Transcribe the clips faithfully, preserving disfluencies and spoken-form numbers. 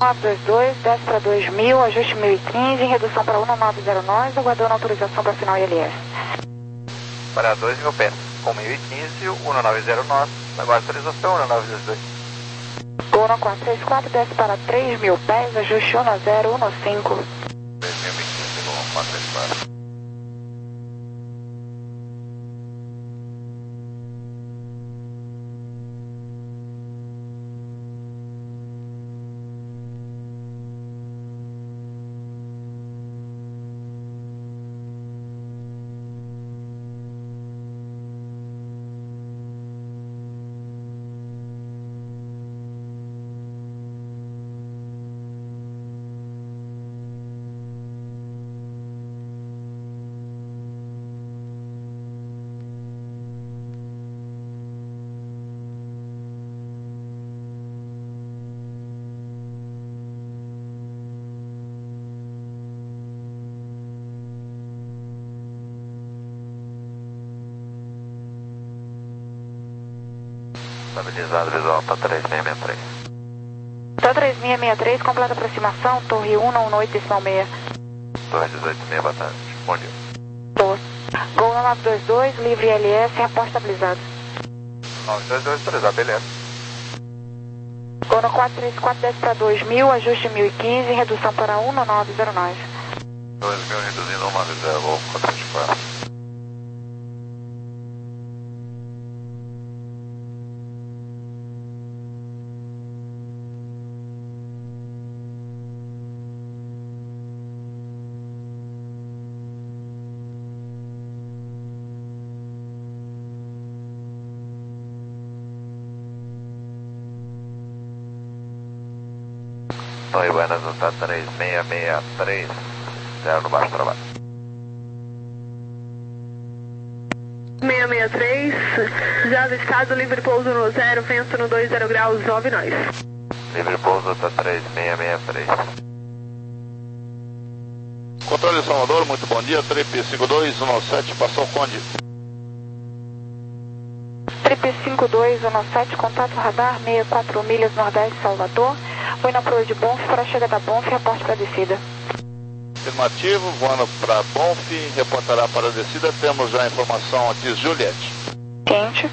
nove dois dois, desce para dois mil, ajuste mil e quinze, redução para um nove zero nove, aguardando autorização para final I L S. Para dois mil pés, com mil e quinze, um nove zero nove, aguardo autorização, um nove dois dois. Gol no quatro três quatro, desce para três mil pés, ajuste um zero um cinco. dois mil e quinze, Gol no quatro três quatro. Estabilizado, visual para três seis seis três. Tá três seis seis três, completa aproximação, torre um um oito decimal seis. Torre dezoito seis, boa tarde. Bom dia. Tô. Gol no nove dois dois, livre I L S, reporte estabilizado. nove dois dois, autorizado, beleza. Gol no quatro três quatro, desce para dois mil, ajuste mil e quinze, redução para um nove zero nove. dois mil reduzindo um nove zero, Gol quatro três quatro. Oi, buenas, tá três seis seis três, zero no baixo trabalho. seis seis três, já do estado, livre pouso no zero, vento no dois zero graus, nove nós. Livre pouso, tá três seis seis três. Controle Salvador, muito bom dia, Trip cinco dois um sete, passou Conde. Trip cinco dois um sete, contato radar, sessenta e quatro milhas nordeste Salvador. Foi na proa de Bonf, para a chegada da Bonf, reporte para a descida. Afirmativo, voando para Bonf, reportará para a descida, temos já a informação aqui, Juliette. Quente.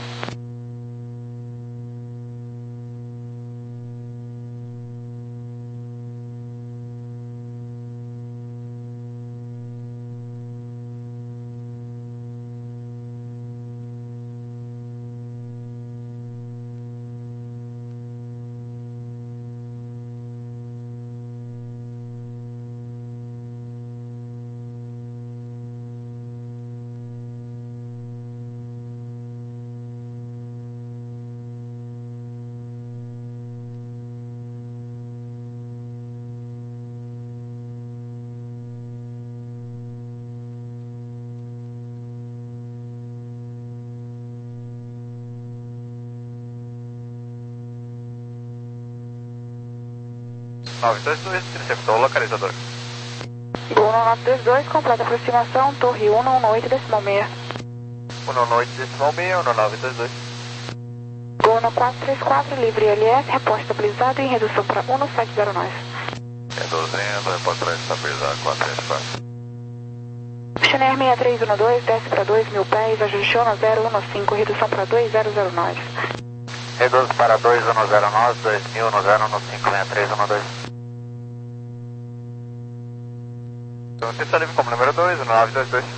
nove dois dois, receptor localizador. Gol no nove dois dois, completa aproximação, torre um um oito decimal seis. um um oito decimal seis, um nove dois dois. Gol no quatro três quatro, livre I L S, reporte estabilizado em redução para um sete zero nove. Reduzindo, reporte para estabilizar quatro três quatro. Chenier seis três um dois, desce para dois mil pés, ajuste um zero um cinco, redução para dois zero zero nove. Reduz para dois um zero nove, dois mil, um zero um cinco, seis três um dois. Então, você está livre como número dois, um nove dois dois.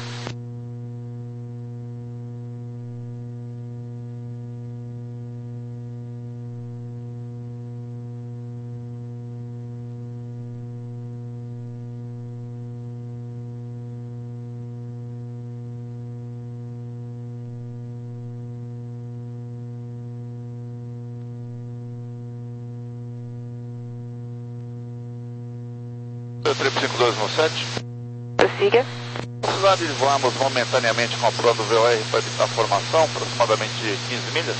Trip cinco dois um sete. Prossiga. Precisar de voarmos momentaneamente com a proa do V O R para evitar a formação, aproximadamente quinze milhas.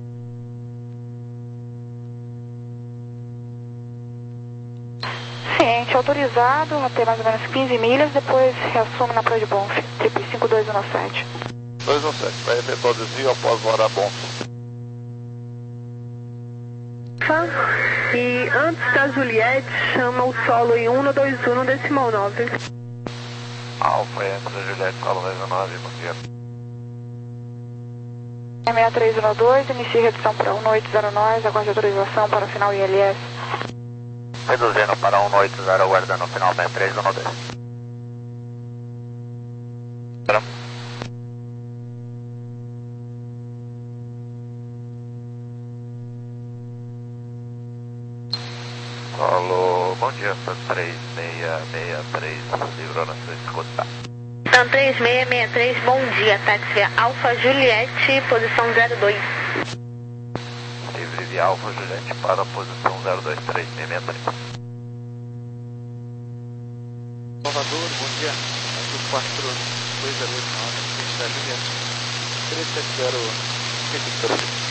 Ciente, autorizado até mais ou menos quinze milhas, depois reassume na proa de Bonf, Trip cinco dois um sete. dois um sete, vai efetuar o desvio após voar a Bonf. E antes da Juliette, chama o solo em um dois um decimal nove. Alfa, antes da Juliette, solo dois um nove, bom dia. seis três um dois, inicie redução para um oito zero nove, aguarde autorização para o final I L S. Reduzindo para um oito zero, aguardando o final seis três um dois. Solo, bom dia, três seis seis três, livrou na sua escuta. Então, três seis seis três, bom dia, táxi via Alfa Juliette, posição zero dois. Livre via Alfa Juliette para a posição zero dois três seis seis três. Salvador, bom dia, aqui quatro dois zero oito nove, frente da Juliette, três sete zero, frente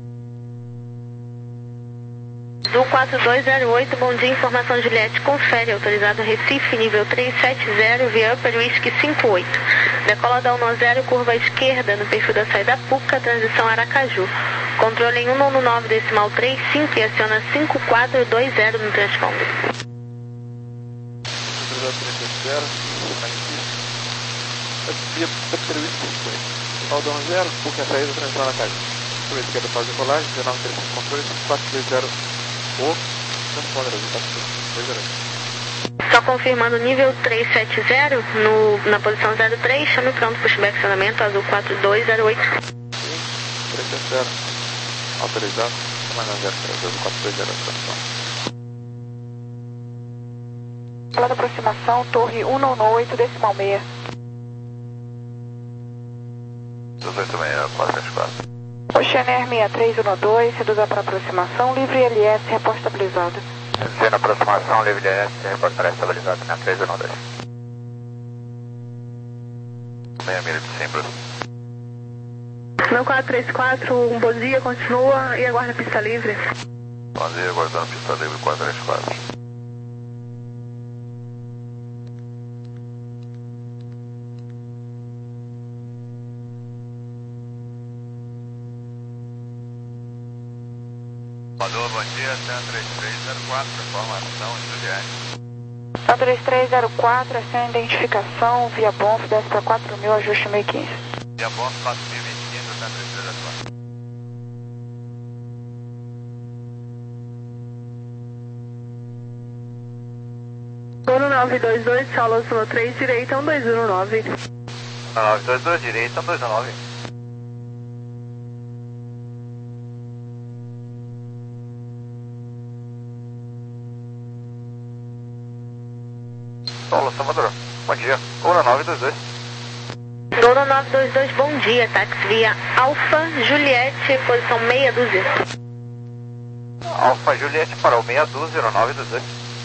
Do quatro dois zero oito, bom dia, informação Juliette, confere, autorizado Recife, nível três sete zero, via Upper Whisky cinco oito. Decola da um zero, curva esquerda, no perfil da saída Puca, transição Aracaju. Controle em um nove decimal três cinco e aciona cinco quatro dois zero no transponder. três sete zero, via Upper Whisky cinco oito. Decola da um zero, Puca, saída, transição Aracaju. Curva esquerda, fase de colagem, dezenove três cinco, controle cinco quatro dois zero. Ou, só confirmando nível três sete zero, no, na posição zero três, chame pronto, pushback acionamento azul quatro dois zero oito. três sete zero, autorizado, comandante zero três, azul quatro dois zero oito. Sala de aproximação, torre um oito decimal seis. dezoito seis, quatro sete quatro. Oceaner seis três um dois, reduza para aproximação, livre I L S, reposta estabilizado. Reduzindo a aproximação, livre I L S, reportará estabilizado na três um dois. Meia milha de sempre. Meu quatro três quatro, um bom dia, continua e aguarda a pista livre. Bom dia, aguardando pista livre quatro três quatro. Alô, bom dia, três três zero quatro, informação Juliette. São três três zero quatro, sem identificação, via Bonf, desce para quatro mil, ajuste meio quinze. Via Bonf, quatro mil e quinze, três três zero quatro. Dono nove dois dois, solo um três, direita um dois um nove. nove dois dois, direita um dois um nove. Solo, Salvador. Bom dia. um nove dois dois. Dono nove dois dois, bom dia, táxi via Alfa Juliette, posição meia dúzia. Alfa Juliette para o meia dúzia, zero nove dois dois.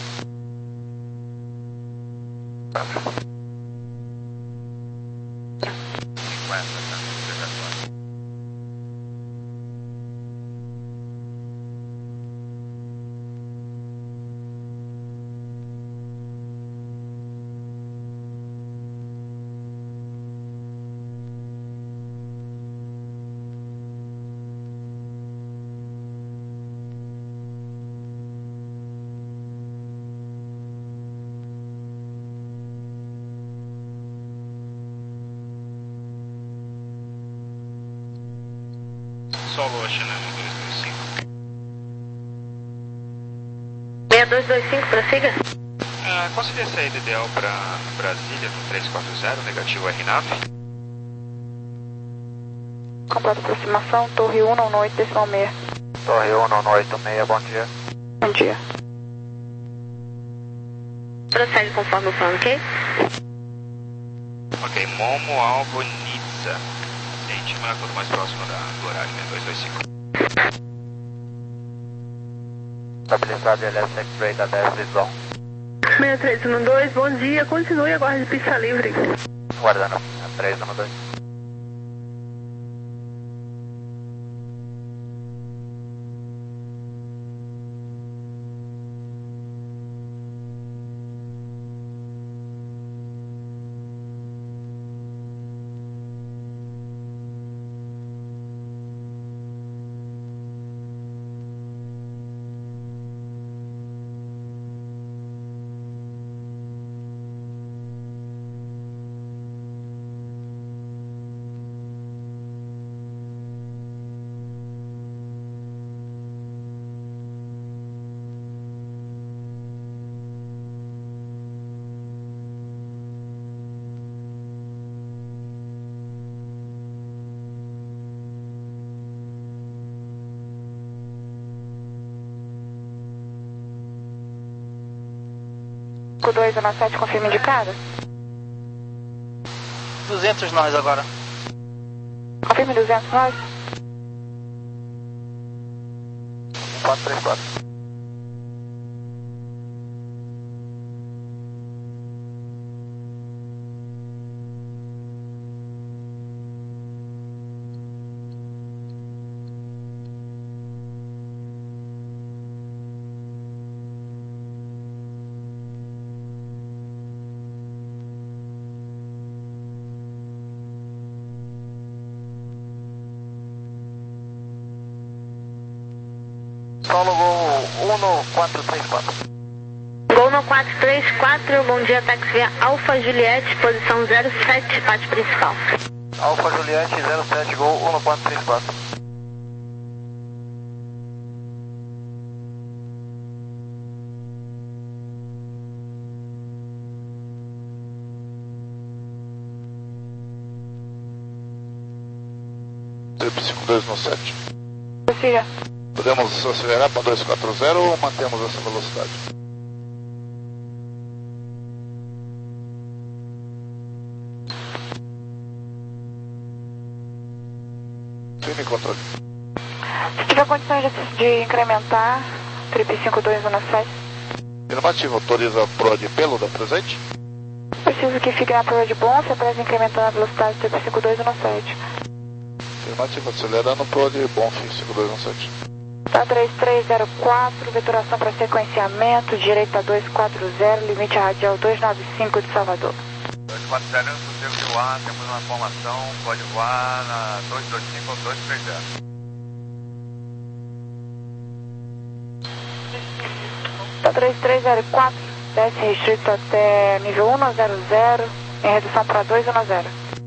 Solo, Oceaner um dois dois cinco. seis dois dois cinco, prossiga. Ah, qual seria a saída ideal para Brasília no três quatro zero, negativo R nave? Completa aproximação, torre um oito decimal seis. Torre um oito seis, bom dia. Bom dia. Prossegue conforme o plano, ok? Ok, Momo, Alvo, Nizza. Intima, quanto mais próximo da, do horário, né? dois dois cinco. Estabilizado L S X-Ray da dez, visão. seis três um dois, bom dia, continue e aguarde pista livre. Guardando, três um dois. cinco dois um sete, confirma indicada. duzentos nós agora. Confirme duzentos nós. quatro três quatro. Solo Gol um quatro três quatro. Gol no quatro três quatro, bom dia, táxi via Alfa Juliette, posição zero sete, parte principal. Alfa Juliette zero sete, Gol um quatro três quatro. cinco dois um sete. Siga. Podemos acelerar para dois quatro zero ou mantemos essa velocidade? Firme controle. Se tiver condições de, de incrementar, trip cinco dois um sete. Afirmativo, autoriza a proa de pelo da presente? Preciso que fique na prova de bom, se apresenta incrementando a velocidade trip cinco dois um sete. Afirmativo, acelerando proa de bom fim, cinco dois um sete. Tá três três zero quatro, veturação para sequenciamento, direita dois quatro zero, limite radial dois nove cinco de Salvador. dois quatro zero, sossego de ar, temos uma formação, pode voar na dois dois cinco ou dois três zero. Tá três três zero quatro, desce restrito até nível um zero zero, em redução para dois um zero.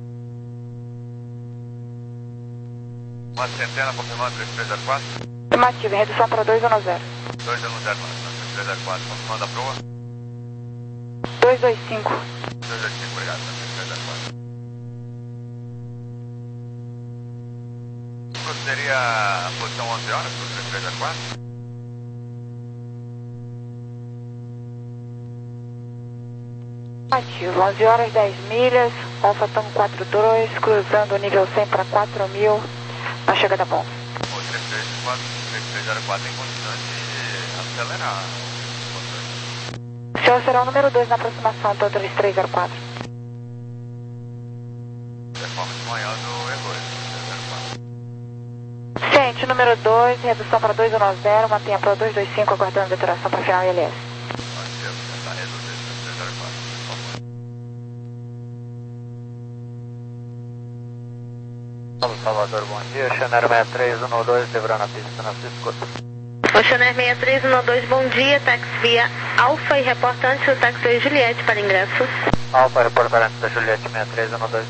Uma centena confirmando três três zero quatro. Afirmativo, em redução para dois um zero. dois um zero, três três zero quatro, confirmando a proa. dois dois cinco. dois dois cinco, obrigado, três três zero quatro. Seria a posição onze horas, para o três três zero quatro? Ativo, onze horas dez milhas, Alfa Tango quatro dois, cruzando o nível cem para quatro mil, na chegada bom. O três três zero quatro tem condições de acelerar. O senhor será o número dois na aproximação do três três zero quatro. Performance maior do E dois, três zero quatro. Ciente, número dois, redução para dois um zero, mantenha para dois dois cinco, aguardando a veturação para final I L S. Pode ser, vou tentar reduzir três três zero quatro, por favor. Salvador, bom dia. Chanero seis três um dois, deverá na pista, na sua escuta. Oceaner seis três um dois, bom dia, táxi via Alfa e reportante do táxi Juliette para ingresso. Alfa, reportarante da Juliette seis três um dois.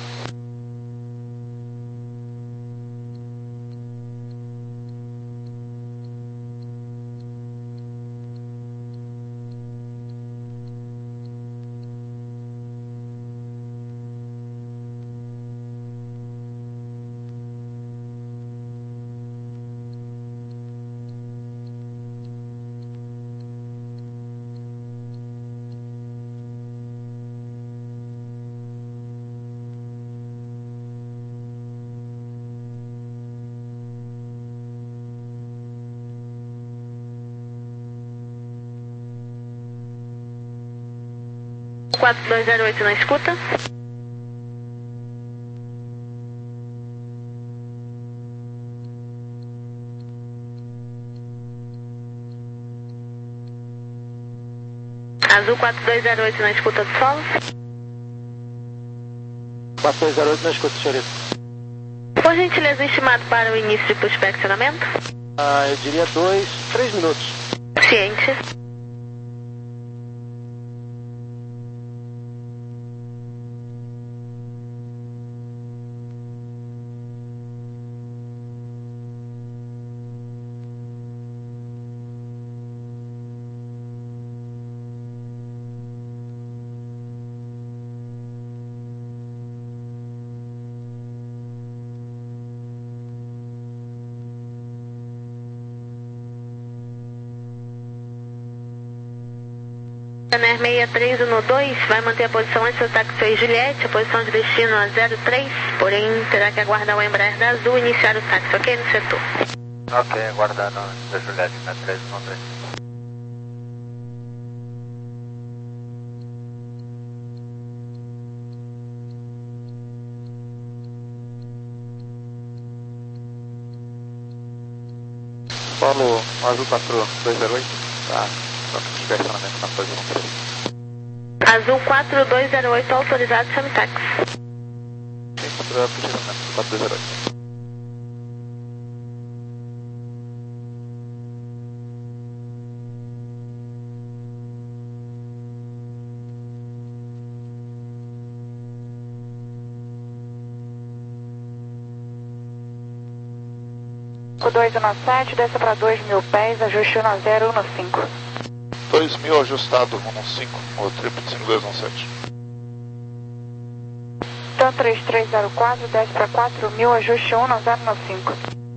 quatro dois zero oito na escuta. Azul quatro dois zero oito na escuta do solo. quatro dois zero oito na escuta, senhorita. Por gentileza, estimado para o início do inspecionamento? Ah, eu diria dois, três minutos. Ciente. Ryanair sessenta e três um dois vai manter a posição antes do táxi Juliette, a posição de destino a zero três, porém terá que aguardar o Embraer da Azul e iniciar o táxi, ok? No setor. Ok, aguardando da Juliette na três um três. Paulo Azul quatro dois zero oito, tá, só que estacionamento na posição três. Azul quatro dois zero oito autorizado semitaxi. Sim, para posicionamento quatro dois zero oito. dois um sete, desça para dois mil pés, ajuste um zero um cinco. dois mil ajustado, um cinco, o triplo cinco dois um sete. Então três três zero quatro, desce para quatro mil, ajuste um zero um cinco.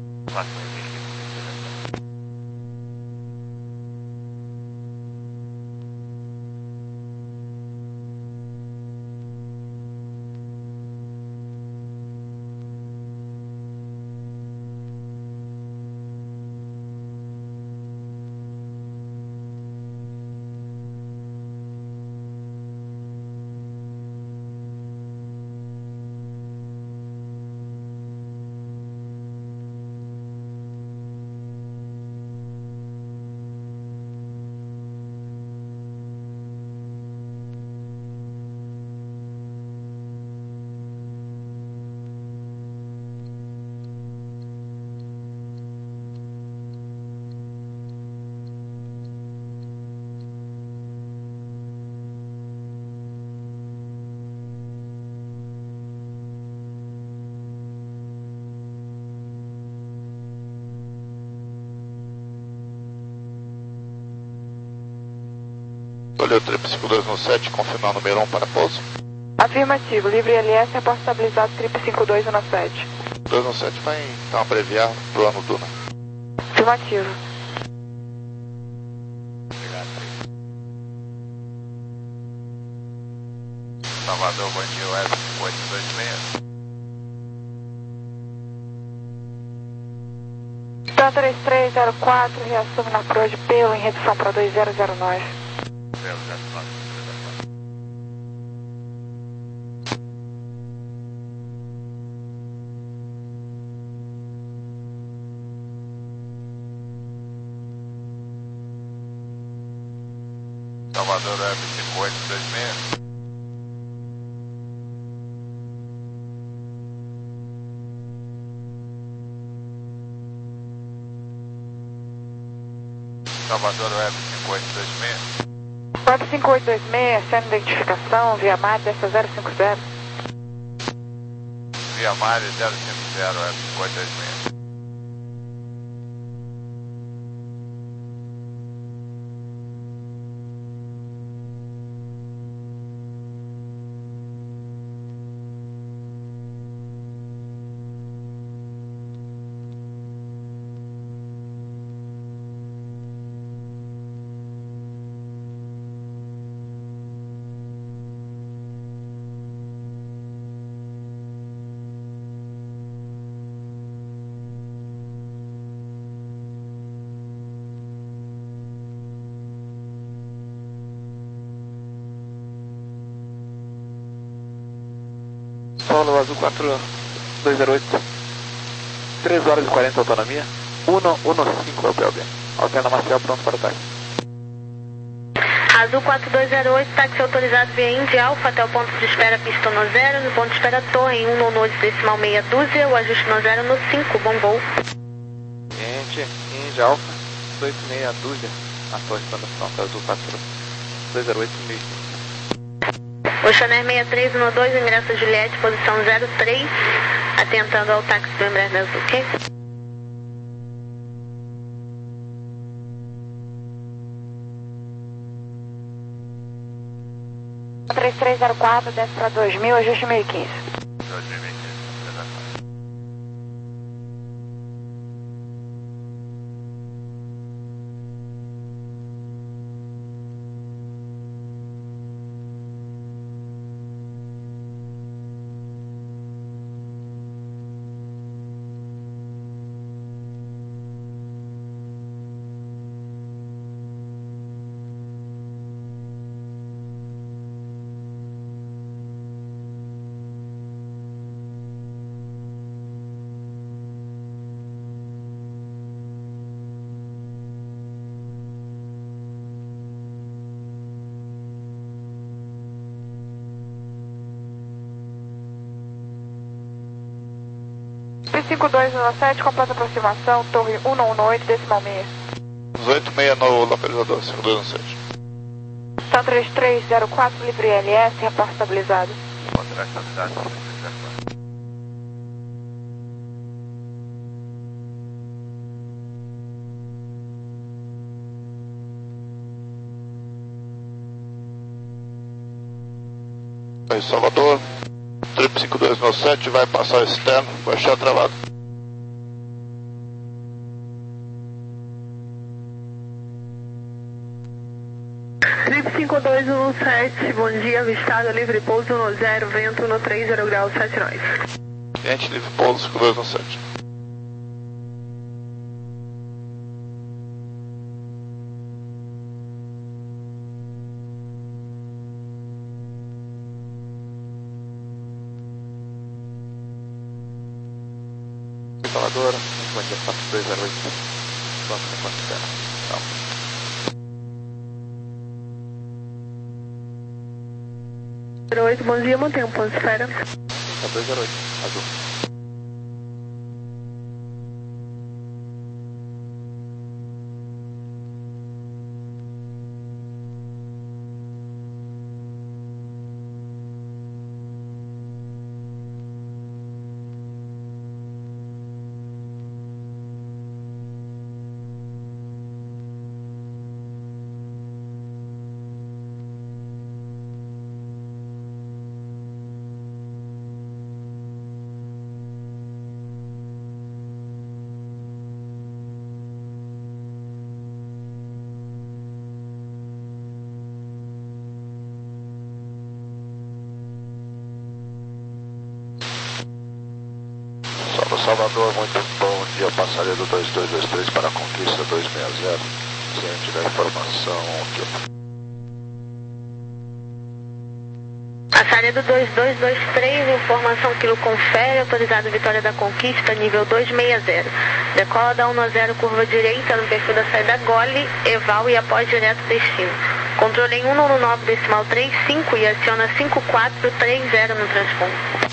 Olha o triplo cinco dois um sete, confirmar o número um para pouso. Afirmativo, livre L S, reporte estabilizado, triplo cinco dois um sete. dois um sete vai então abreviar para o ano Duna. Afirmativo. Obrigado. Salvador, bom dia, Web oito dois seis. Então três três zero quatro, reassume na proa de pelo em redução para dois zero zero nove. zero zero nove. Salvador Web cinco oito dois seis. Salvador Web cinco oito dois seis. Web cinco oito dois seis, sendo identificação, via Mate, dessa zero cinco zero. Via Mare zero cinco zero Web cinco oito dois seis. Paulo Azul quatro dois zero oito, três horas e quarenta autonomia, um um cinco é o P L B. Alterna Marcial pronto para o táxi. Azul quatro dois zero oito, táxi autorizado via Indy Alfa até o ponto de espera pista no zero, no ponto de espera torre em um nono decimal meia dúzia, o ajuste no zero no cinco, bom voo. Gente, Indy Alfa, oito meia dúzia, a torre está pronta, Azul quatro dois zero oito, mil. Oceaner sessenta e três um dois, ingresso Juliette, posição zero três, atentando ao táxi do Embraer da Azul, ok? três três zero quatro, desce para dois mil, ajuste mil e quinze. dois mil e quinze. P cinco dois um sete, completa aproximação, torre um um oito, decimal meia. dezoito meia no localizador, cinco dois um sete. São três três zero quatro, livre L S, reporte estabilizado. Contrato estabilizado, três três zero quatro. Aí, Salvador, trip cinco dois um sete, vai passar externo, vai achar travado. Trip cinco dois um sete, bom dia, avistado, livre pouso no zero, vento no três zero graus, sete nós. Cliente livre pouso cinco dois um sete. Salvador, bom dia, quatro dois zero oito. Vamos no ponto externo. Não. zero oito, bom dia, mantenha um ponto de espera. quatro dois zero oito, azul. Salvador, muito bom dia, passageiro dois dois dois três para a Conquista dois seis zero, ciente da informação, ok. Passageiro dois dois dois três, informação quilo confere, autorizado Vitória da Conquista, nível dois seis zero. Decola da um zero, curva direita no perfil da saída Gole, Eval e após direto destino. Controle em um um nove decimal três cinco e aciona cinco quatro três zero no transponto.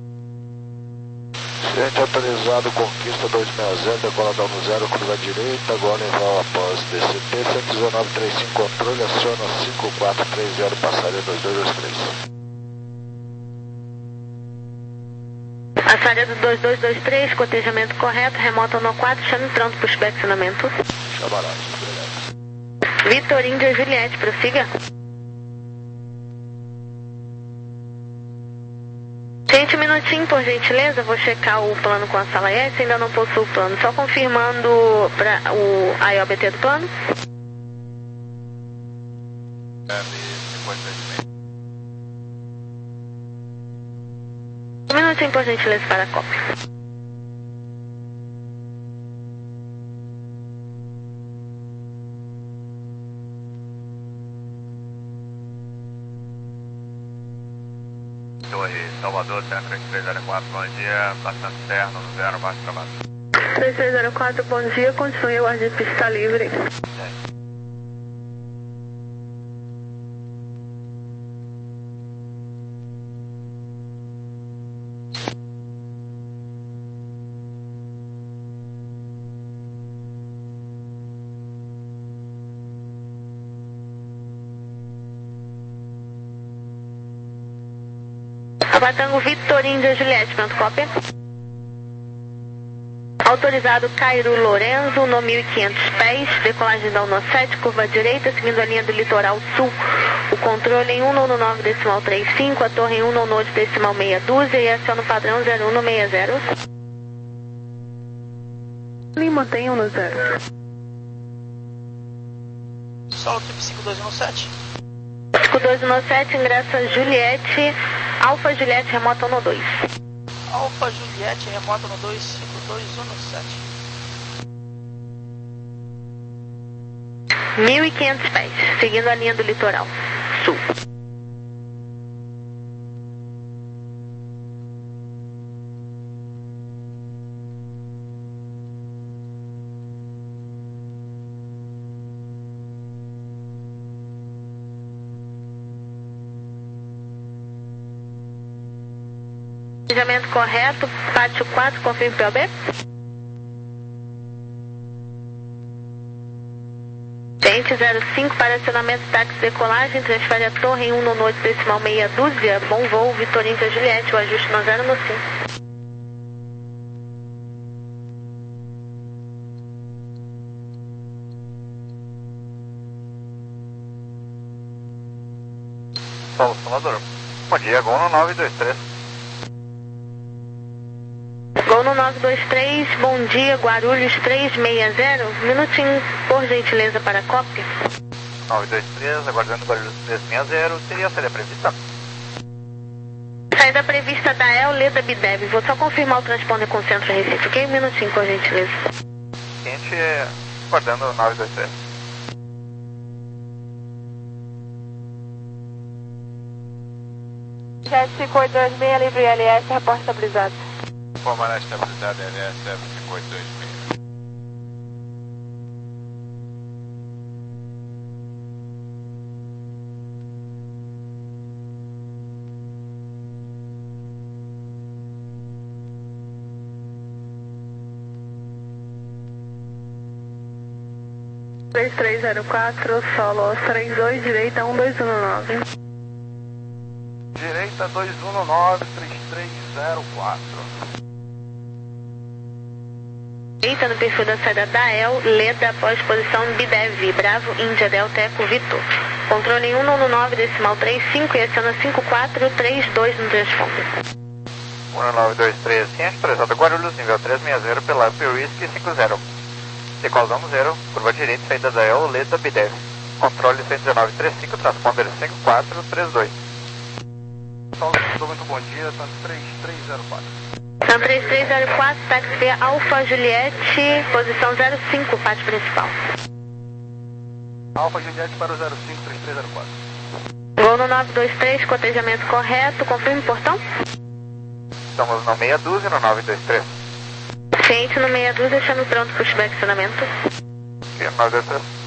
Ciente autorizado, Conquista dois seis zero, decola da um zero, curva direita, Gole Eval após D C T, cento e dezenove trinta e cinco, controle, aciona cinco quatro três zero, passageiro dois dois dois três. Passageiro dois dois dois três, cotejamento correto, remoto no quatro, chame pronto para o inspecionamento. Chabarás, obrigado. Vitor Índia Juliette, prossiga. Gente, um minutinho, por gentileza, vou checar o plano com a sala S, ainda não possuo o plano, só confirmando pra, o A I O B T do plano. É, cinquenta e seis. Um minutinho, por gentileza, para a cópia. Torre Salvador, três três zero quatro, bom dia, bastante externo, no zero, baixo trabalho. três três zero quatro, bom dia, continue o ar de pista livre. Abatango Vitor Índia Juliette, pronto, cópia. Autorizado Cairo Lorenzo, no mil e quinhentos pés, decolagem da um sete, curva direita, seguindo a linha do litoral sul. O controle em um nove decimal três cinco, a torre em um oito decimal meia dúzia e aciona o padrão zero um seis zero. E mantém um no zero. Solo trip cinco dois um sete. cinco dois um sete, ingressa Juliette, Alfa Juliette, remota no dois. Alfa Juliette, remota no dois cinco dois um sete. mil e quinhentos pés, seguindo a linha do litoral sul. Planejamento correto, pátio quatro, confirme P O B. Gente zero cinco para acionamento táxi decolagem, transfere a torre em um nono oito decimal meia dúzia, bom voo, Vitor Índia Juliette, o ajuste no zero no cinco. Paulo Salvador. Bom dia, Gol no nove dois três. Gol no nove dois três, bom dia, Guarulhos três seis zero. Minutinho, por gentileza, para a cópia. nove dois três, aguardando Guarulhos três seis zero. Seria a saída prevista? Saída prevista da E L, Leda Bidev. Vou só confirmar o transponder com o Centro Recife, ok? Um minutinho, por gentileza. Seguinte, aguardando nove dois três. Jet cinco oito dois seis, livre L S, reporte estabilizado. Informar estabilizada L S F cinco oito dois seis. três três zero quatro, solo três dois, direita um dois um nove. Direita dois um nove, três três zero quatro. Direita no perfil da saída da E L, Leda após posição Bidev, Bravo, Índia, Delta, Eco, Vitor. Controle um nono nove, decimal três cinco e aciona cinco quatro três dois no transponder. um nove dois três, ciente, prezado Guarulhos, nível três seis zero, pela P Whisky cinco zero. Decolamos zero, curva direita, saída da E L, Leda Bidev. Controle cento e dezenove trinta e cinco, transponder cinco quatro três dois. Muito bom dia, tanto três três zero quatro. Então, três três zero quatro, táxi Alfa Juliette, posição zero cinco, pátio principal. Alfa Juliette para o zero cinco três três zero quatro. Gol no nove dois três, cotejamento correto, confirme portão. Estamos no meia dúzia, no nove dois três. Ciente no meia dúzia, chame pronto para o estacionamento. nove dois três.